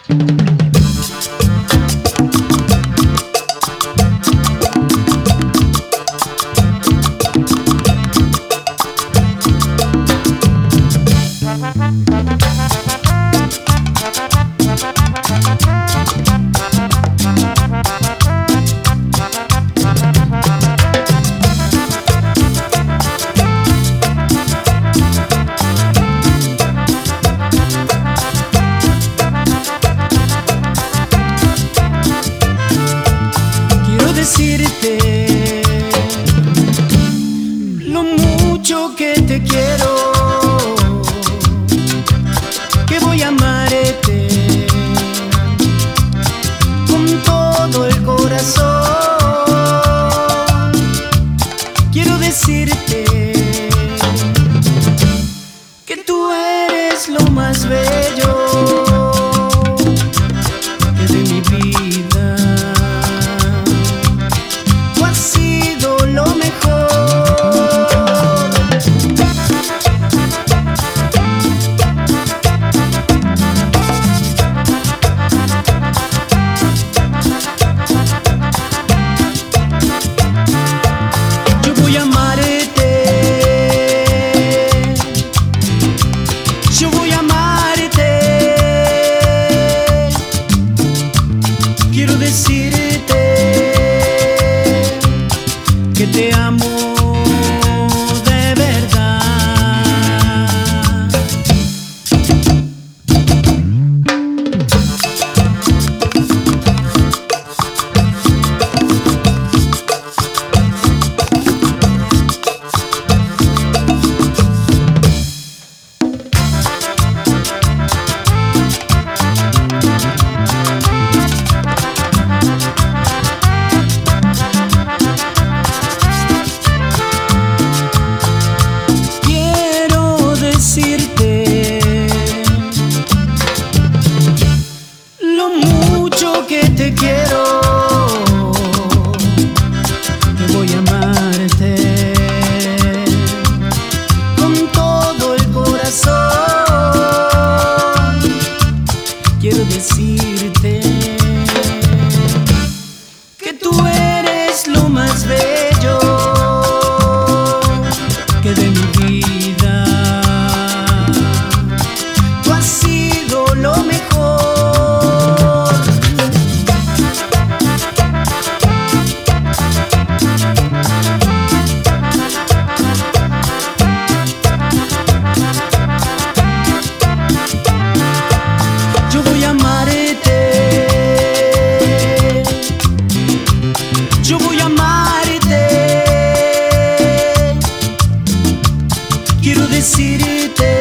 Decirte lo mucho que te quiero, que voy a amarte con todo el corazón. Quiero decirte que tú eres lo más bello que de mi vida. Quiero decirte que te amo de verdad. Que te quiero, que voy a amarte con todo el corazón. Quiero decirte que tú eres lo más bello que de mi vida. Tú has sido lo mejor. Yo voy a amarte, yo voy a amarte. Quiero decirte